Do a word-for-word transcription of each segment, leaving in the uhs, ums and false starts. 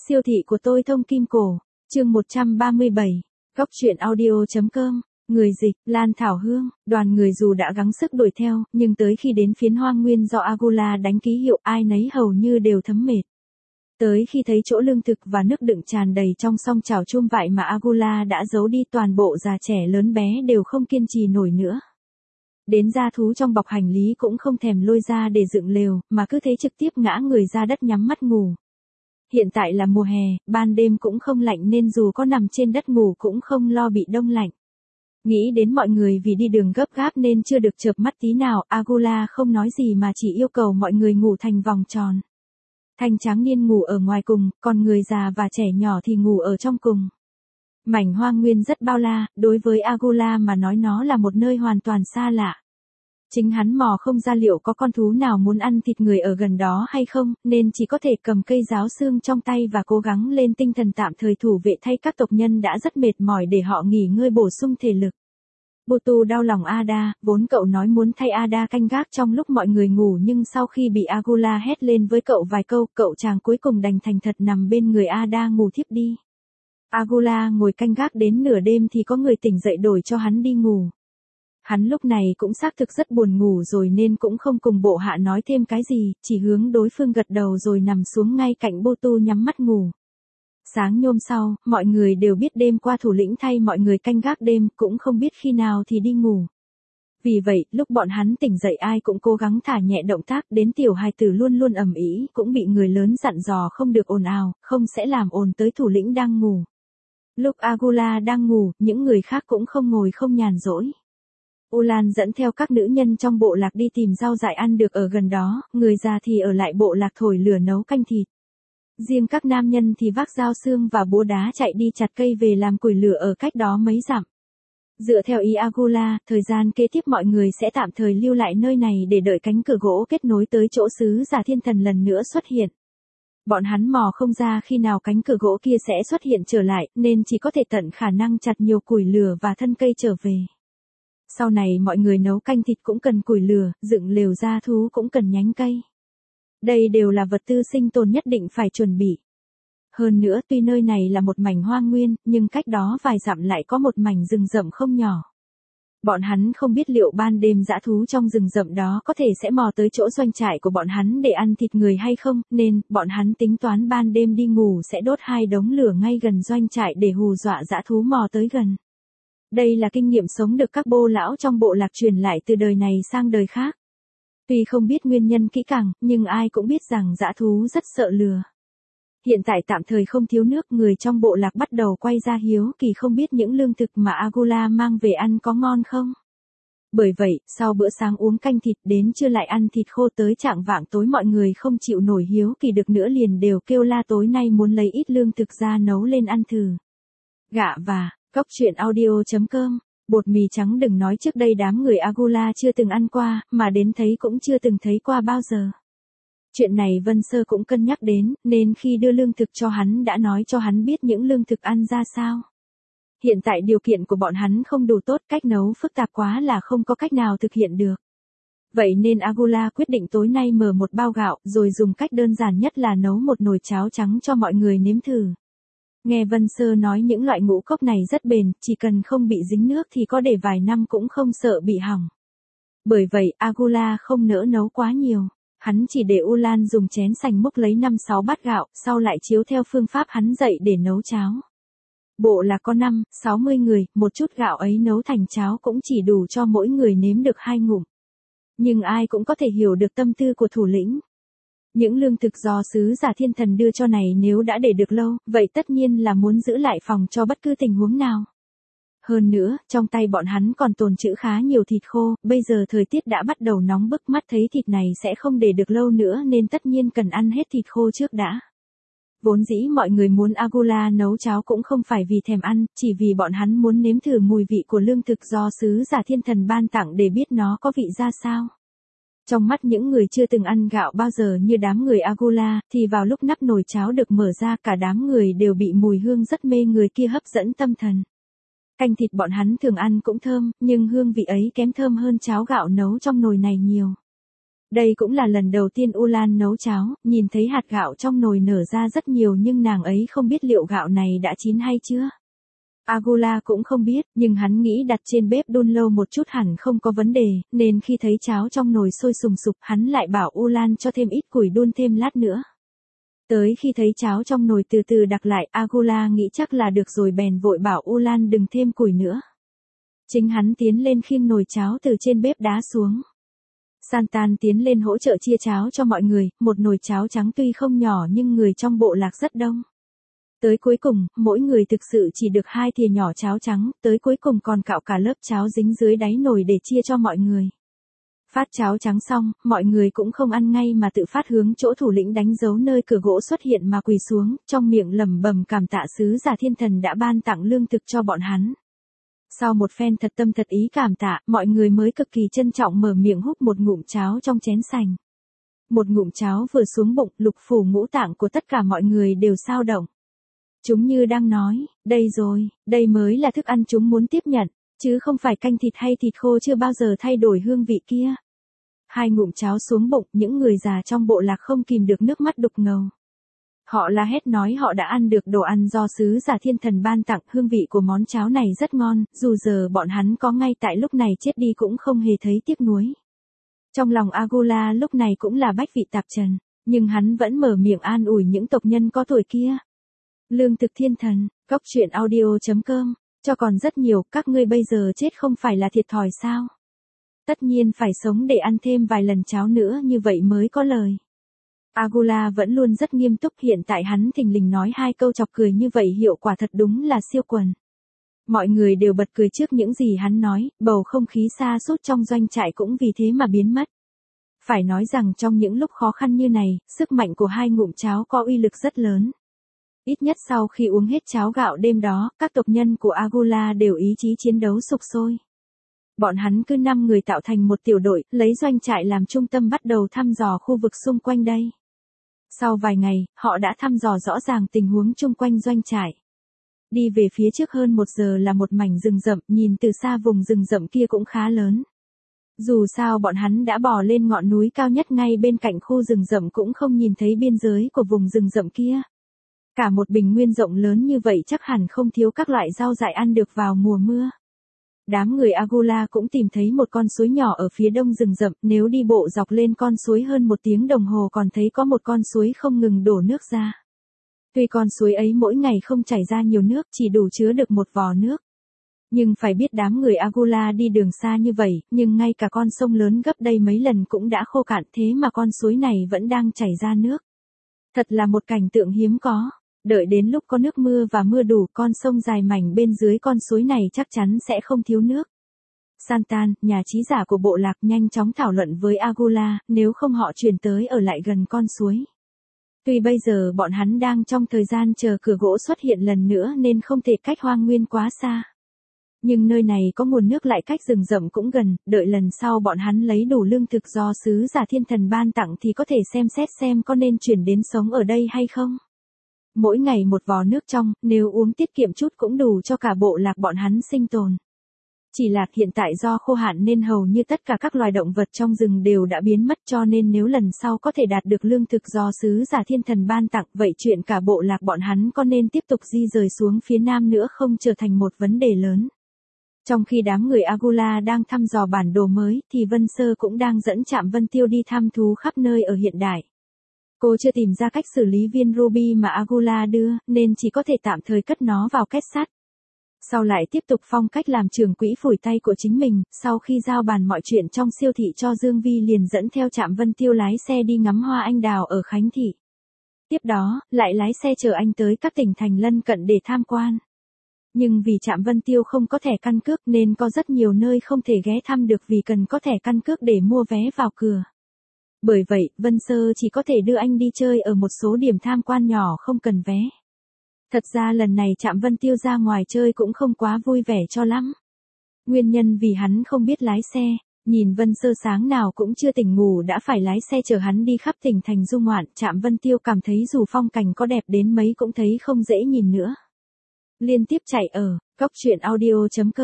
Siêu thị của tôi thông kim cổ, chương một trăm ba mươi bảy, góc truyện audio.com, người dịch, Lan Thảo Hương, đoàn người dù đã gắng sức đuổi theo, nhưng tới khi đến phiến hoang nguyên do Agula đánh ký hiệu ai nấy hầu như đều thấm mệt. Tới khi thấy chỗ lương thực và nước đựng tràn đầy trong song chảo chum vại mà Agula đã giấu đi, toàn bộ già trẻ lớn bé đều không kiên trì nổi nữa. Đến gia thú trong bọc hành lý cũng không thèm lôi ra để dựng lều, mà cứ thế trực tiếp ngã người ra đất nhắm mắt ngủ. Hiện tại là mùa hè, ban đêm cũng không lạnh nên dù có nằm trên đất ngủ cũng không lo bị đông lạnh. Nghĩ đến mọi người vì đi đường gấp gáp nên chưa được chợp mắt tí nào, Agula không nói gì mà chỉ yêu cầu mọi người ngủ thành vòng tròn. Thanh tráng niên ngủ ở ngoài cùng, còn người già và trẻ nhỏ thì ngủ ở trong cùng. Mảnh hoang nguyên rất bao la, đối với Agula mà nói nó là một nơi hoàn toàn xa lạ. Chính hắn mò không ra liệu có con thú nào muốn ăn thịt người ở gần đó hay không, nên chỉ có thể cầm cây giáo xương trong tay và cố gắng lên tinh thần tạm thời thủ vệ thay các tộc nhân đã rất mệt mỏi để họ nghỉ ngơi bổ sung thể lực. Butu đau lòng Ada, vốn cậu nói muốn thay Ada canh gác trong lúc mọi người ngủ, nhưng sau khi bị Agula hét lên với cậu vài câu, cậu chàng cuối cùng đành thành thật nằm bên người Ada ngủ thiếp đi. Agula ngồi canh gác đến nửa đêm thì có người tỉnh dậy đổi cho hắn đi ngủ. Hắn lúc này cũng xác thực rất buồn ngủ rồi nên cũng không cùng bộ hạ nói thêm cái gì, chỉ hướng đối phương gật đầu rồi nằm xuống ngay cạnh Butu nhắm mắt ngủ. Sáng nhôm sau, mọi người đều biết đêm qua thủ lĩnh thay mọi người canh gác đêm, cũng không biết khi nào thì đi ngủ. Vì vậy, lúc bọn hắn tỉnh dậy ai cũng cố gắng thả nhẹ động tác, đến tiểu hài tử luôn luôn ầm ĩ, cũng bị người lớn dặn dò không được ồn ào, không sẽ làm ồn tới thủ lĩnh đang ngủ. Lúc Agula đang ngủ, những người khác cũng không ngồi không nhàn rỗi. Ulan dẫn theo các nữ nhân trong bộ lạc đi tìm rau dại ăn được ở gần đó, người già thì ở lại bộ lạc thổi lửa nấu canh thịt. Riêng các nam nhân thì vác dao xương và búa đá chạy đi chặt cây về làm củi lửa ở cách đó mấy dặm. Dựa theo ý Agula, thời gian kế tiếp mọi người sẽ tạm thời lưu lại nơi này để đợi cánh cửa gỗ kết nối tới chỗ sứ giả thiên thần lần nữa xuất hiện. Bọn hắn mò không ra khi nào cánh cửa gỗ kia sẽ xuất hiện trở lại, nên chỉ có thể tận khả năng chặt nhiều củi lửa và thân cây trở về. Sau này mọi người nấu canh thịt cũng cần củi lửa, dựng lều gia thú cũng cần nhánh cây. Đây đều là vật tư sinh tồn nhất định phải chuẩn bị. Hơn nữa, tuy nơi này là một mảnh hoang nguyên, nhưng cách đó vài dặm lại có một mảnh rừng rậm không nhỏ. Bọn hắn không biết liệu ban đêm dã thú trong rừng rậm đó có thể sẽ mò tới chỗ doanh trại của bọn hắn để ăn thịt người hay không, nên bọn hắn tính toán ban đêm đi ngủ sẽ đốt hai đống lửa ngay gần doanh trại để hù dọa dã thú mò tới gần. Đây là kinh nghiệm sống được các bô lão trong bộ lạc truyền lại từ đời này sang đời khác. Tuy không biết nguyên nhân kỹ càng, nhưng ai cũng biết rằng dã thú rất sợ lửa. Hiện tại tạm thời không thiếu nước, người trong bộ lạc bắt đầu quay ra hiếu kỳ không biết những lương thực mà Agula mang về ăn có ngon không. Bởi vậy, sau bữa sáng uống canh thịt đến trưa lại ăn thịt khô tới chạng vạng tối, mọi người không chịu nổi hiếu kỳ được nữa liền đều kêu la tối nay muốn lấy ít lương thực ra nấu lên ăn thử. Gạ và, góc truyện audio.com, bột mì trắng đừng nói trước đây đám người Agula chưa từng ăn qua, mà đến thấy cũng chưa từng thấy qua bao giờ. Chuyện này Vân Sơ cũng cân nhắc đến, nên khi đưa lương thực cho hắn đã nói cho hắn biết những lương thực ăn ra sao. Hiện tại điều kiện của bọn hắn không đủ tốt, cách nấu phức tạp quá là không có cách nào thực hiện được. Vậy nên Agula quyết định tối nay mở một bao gạo, rồi dùng cách đơn giản nhất là nấu một nồi cháo trắng cho mọi người nếm thử. Nghe Vân Sơ nói những loại ngũ cốc này rất bền, chỉ cần không bị dính nước thì có để vài năm cũng không sợ bị hỏng. Bởi vậy, Agula không nỡ nấu quá nhiều. Hắn chỉ để Ulan dùng chén sành múc lấy năm sáu bát gạo, sau lại chiếu theo phương pháp hắn dạy để nấu cháo. Bộ là có năm, sáu mươi người, một chút gạo ấy nấu thành cháo cũng chỉ đủ cho mỗi người nếm được hai ngụm. Nhưng ai cũng có thể hiểu được tâm tư của thủ lĩnh. Những lương thực do sứ giả thiên thần đưa cho này nếu đã để được lâu, vậy tất nhiên là muốn giữ lại phòng cho bất cứ tình huống nào. Hơn nữa, trong tay bọn hắn còn tồn trữ khá nhiều thịt khô, bây giờ thời tiết đã bắt đầu nóng bức, mắt thấy thịt này sẽ không để được lâu nữa nên tất nhiên cần ăn hết thịt khô trước đã. Vốn dĩ mọi người muốn Agula nấu cháo cũng không phải vì thèm ăn, chỉ vì bọn hắn muốn nếm thử mùi vị của lương thực do sứ giả thiên thần ban tặng để biết nó có vị ra sao. Trong mắt những người chưa từng ăn gạo bao giờ như đám người Agula, thì vào lúc nắp nồi cháo được mở ra cả đám người đều bị mùi hương rất mê người kia hấp dẫn tâm thần. Canh thịt bọn hắn thường ăn cũng thơm, nhưng hương vị ấy kém thơm hơn cháo gạo nấu trong nồi này nhiều. Đây cũng là lần đầu tiên Ulan nấu cháo, nhìn thấy hạt gạo trong nồi nở ra rất nhiều nhưng nàng ấy không biết liệu gạo này đã chín hay chưa. Agula cũng không biết, nhưng hắn nghĩ đặt trên bếp đun lâu một chút hẳn không có vấn đề, nên khi thấy cháo trong nồi sôi sùng sục, hắn lại bảo Ulan cho thêm ít củi đun thêm lát nữa. Tới khi thấy cháo trong nồi từ từ đặc lại, Agula nghĩ chắc là được rồi bèn vội bảo Ulan đừng thêm củi nữa. Chính hắn tiến lên khiêng nồi cháo từ trên bếp đá xuống. Santan tiến lên hỗ trợ chia cháo cho mọi người, một nồi cháo trắng tuy không nhỏ nhưng người trong bộ lạc rất đông. Tới cuối cùng, mỗi người thực sự chỉ được hai thìa nhỏ cháo trắng, tới cuối cùng còn cạo cả lớp cháo dính dưới đáy nồi để chia cho mọi người. Phát cháo trắng xong, mọi người cũng không ăn ngay mà tự phát hướng chỗ thủ lĩnh đánh dấu nơi cửa gỗ xuất hiện mà quỳ xuống, trong miệng lẩm bẩm cảm tạ sứ giả thiên thần đã ban tặng lương thực cho bọn hắn. Sau một phen thật tâm thật ý cảm tạ, mọi người mới cực kỳ trân trọng mở miệng húp một ngụm cháo trong chén sành. Một ngụm cháo vừa xuống bụng, lục phủ ngũ tạng của tất cả mọi người đều xao động. Chúng như đang nói, đây rồi, đây mới là thức ăn chúng muốn tiếp nhận, chứ không phải canh thịt hay thịt khô chưa bao giờ thay đổi hương vị kia. Hai ngụm cháo xuống bụng, những người già trong bộ lạc không kìm được nước mắt đục ngầu. Họ la hét nói họ đã ăn được đồ ăn do sứ giả thiên thần ban tặng, hương vị của món cháo này rất ngon, dù giờ bọn hắn có ngay tại lúc này chết đi cũng không hề thấy tiếc nuối. Trong lòng Agula lúc này cũng là bách vị tạp trần, nhưng hắn vẫn mở miệng an ủi những tộc nhân có tuổi kia. Lương thực thiên thần, góc truyện audio chấm com, cho còn rất nhiều, các ngươi bây giờ chết không phải là thiệt thòi sao? Tất nhiên phải sống để ăn thêm vài lần cháo nữa như vậy mới có lời. Agula vẫn luôn rất nghiêm túc, hiện tại hắn thình lình nói hai câu chọc cười như vậy hiệu quả thật đúng là siêu quần. Mọi người đều bật cười trước những gì hắn nói, bầu không khí sa sút trong doanh trại cũng vì thế mà biến mất. Phải nói rằng trong những lúc khó khăn như này, sức mạnh của hai ngụm cháo có uy lực rất lớn. Ít nhất sau khi uống hết cháo gạo đêm đó, các tộc nhân của Agula đều ý chí chiến đấu sục sôi. Bọn hắn cứ năm người tạo thành một tiểu đội, lấy doanh trại làm trung tâm bắt đầu thăm dò khu vực xung quanh đây. Sau vài ngày, họ đã thăm dò rõ ràng tình huống chung quanh doanh trại. Đi về phía trước hơn một giờ là một mảnh rừng rậm, nhìn từ xa vùng rừng rậm kia cũng khá lớn. Dù sao bọn hắn đã bò lên ngọn núi cao nhất ngay bên cạnh khu rừng rậm cũng không nhìn thấy biên giới của vùng rừng rậm kia. Cả một bình nguyên rộng lớn như vậy chắc hẳn không thiếu các loại rau dại ăn được vào mùa mưa. Đám người Agula cũng tìm thấy một con suối nhỏ ở phía đông rừng rậm, nếu đi bộ dọc lên con suối hơn một tiếng đồng hồ còn thấy có một con suối không ngừng đổ nước ra. Tuy con suối ấy mỗi ngày không chảy ra nhiều nước, chỉ đủ chứa được một vò nước. Nhưng phải biết đám người Agula đi đường xa như vậy, nhưng ngay cả con sông lớn gấp đây mấy lần cũng đã khô cạn, thế mà con suối này vẫn đang chảy ra nước. Thật là một cảnh tượng hiếm có. Đợi đến lúc có nước mưa và mưa đủ, con sông dài mảnh bên dưới con suối này chắc chắn sẽ không thiếu nước. Santan, nhà trí giả của bộ lạc, nhanh chóng thảo luận với Agula, nếu không họ chuyển tới ở lại gần con suối. Tuy bây giờ bọn hắn đang trong thời gian chờ cửa gỗ xuất hiện lần nữa nên không thể cách hoang nguyên quá xa. Nhưng nơi này có nguồn nước lại cách rừng rậm cũng gần, đợi lần sau bọn hắn lấy đủ lương thực do sứ giả thiên thần ban tặng thì có thể xem xét xem có nên chuyển đến sống ở đây hay không. Mỗi ngày một vò nước trong, nếu uống tiết kiệm chút cũng đủ cho cả bộ lạc bọn hắn sinh tồn. Chỉ là hiện tại do khô hạn nên hầu như tất cả các loài động vật trong rừng đều đã biến mất, cho nên nếu lần sau có thể đạt được lương thực do sứ giả thiên thần ban tặng, vậy chuyện cả bộ lạc bọn hắn có nên tiếp tục di rời xuống phía nam nữa không trở thành một vấn đề lớn. Trong khi đám người Agula đang thăm dò bản đồ mới thì Vân Sơ cũng đang dẫn Trạm Vân Tiêu đi thăm thú khắp nơi ở hiện đại. Cô chưa tìm ra cách xử lý viên ruby mà Agula đưa, nên chỉ có thể tạm thời cất nó vào két sắt. Sau lại tiếp tục phong cách làm trưởng quỹ phủi tay của chính mình, sau khi giao bàn mọi chuyện trong siêu thị cho Dương Vi liền dẫn theo Trạm Vân Tiêu lái xe đi ngắm hoa anh đào ở Khánh Thị. Tiếp đó, lại lái xe chở anh tới các tỉnh thành lân cận để tham quan. Nhưng vì Trạm Vân Tiêu không có thẻ căn cước nên có rất nhiều nơi không thể ghé thăm được vì cần có thẻ căn cước để mua vé vào cửa. Bởi vậy, Vân Sơ chỉ có thể đưa anh đi chơi ở một số điểm tham quan nhỏ không cần vé. Thật ra lần này Trạm Vân Tiêu ra ngoài chơi cũng không quá vui vẻ cho lắm. Nguyên nhân vì hắn không biết lái xe, nhìn Vân Sơ sáng nào cũng chưa tỉnh ngủ đã phải lái xe chở hắn đi khắp tỉnh thành du ngoạn, Trạm Vân Tiêu cảm thấy dù phong cảnh có đẹp đến mấy cũng thấy không dễ nhìn nữa. Liên tiếp chạy ở góc truyện audio chấm com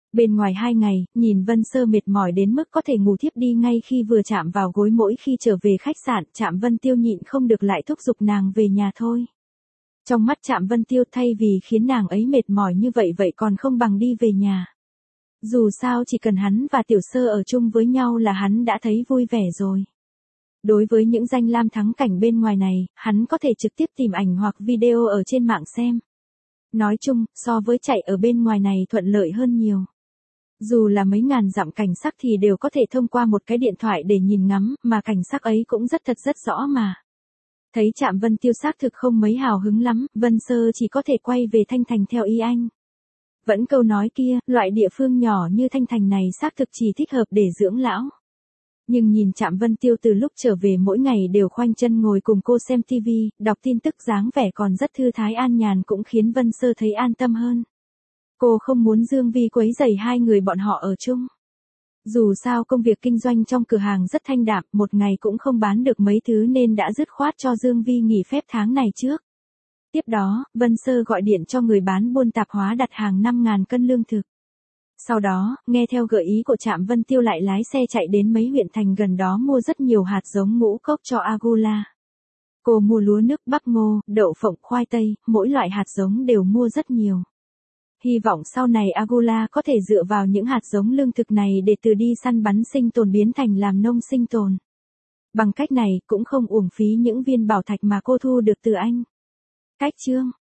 Bên ngoài hai ngày, nhìn Vân Sơ mệt mỏi đến mức có thể ngủ thiếp đi ngay khi vừa chạm vào gối. Mỗi khi trở về khách sạn, Trạm Vân Tiêu nhịn không được lại thúc giục nàng về nhà thôi. Trong mắt Trạm Vân Tiêu, thay vì khiến nàng ấy mệt mỏi như vậy vậy còn không bằng đi về nhà. Dù sao chỉ cần hắn và Tiểu Sơ ở chung với nhau là hắn đã thấy vui vẻ rồi. Đối với những danh lam thắng cảnh bên ngoài này, hắn có thể trực tiếp tìm ảnh hoặc video ở trên mạng xem. Nói chung, so với chạy ở bên ngoài này thuận lợi hơn nhiều. Dù là mấy ngàn dặm cảnh sắc thì đều có thể thông qua một cái điện thoại để nhìn ngắm, mà cảnh sắc ấy cũng rất thật rất rõ mà. Thấy Trạm Vân Tiêu xác thực không mấy hào hứng lắm, Vân Sơ chỉ có thể quay về Thanh Thành theo ý anh. Vẫn câu nói kia, loại địa phương nhỏ như Thanh Thành này xác thực chỉ thích hợp để dưỡng lão. Nhưng nhìn Trạm Vân Tiêu từ lúc trở về mỗi ngày đều khoanh chân ngồi cùng cô xem tivi, đọc tin tức, dáng vẻ còn rất thư thái an nhàn cũng khiến Vân Sơ thấy an tâm hơn. Cô không muốn Dương Vi quấy rầy hai người bọn họ ở chung. Dù sao công việc kinh doanh trong cửa hàng rất thanh đạm, một ngày cũng không bán được mấy thứ nên đã dứt khoát cho Dương Vi nghỉ phép tháng này trước. Tiếp đó, Vân Sơ gọi điện cho người bán buôn tạp hóa đặt hàng năm nghìn cân lương thực. Sau đó, nghe theo gợi ý của Trạm Vân Tiêu lại lái xe chạy đến mấy huyện thành gần đó mua rất nhiều hạt giống ngũ cốc cho Agula. Cô mua lúa nước, bắp, ngô, đậu phộng, khoai tây, mỗi loại hạt giống đều mua rất nhiều. Hy vọng sau này Agula có thể dựa vào những hạt giống lương thực này để từ đi săn bắn sinh tồn biến thành làm nông sinh tồn. Bằng cách này cũng không uổng phí những viên bảo thạch mà cô thu được từ anh. Cách chương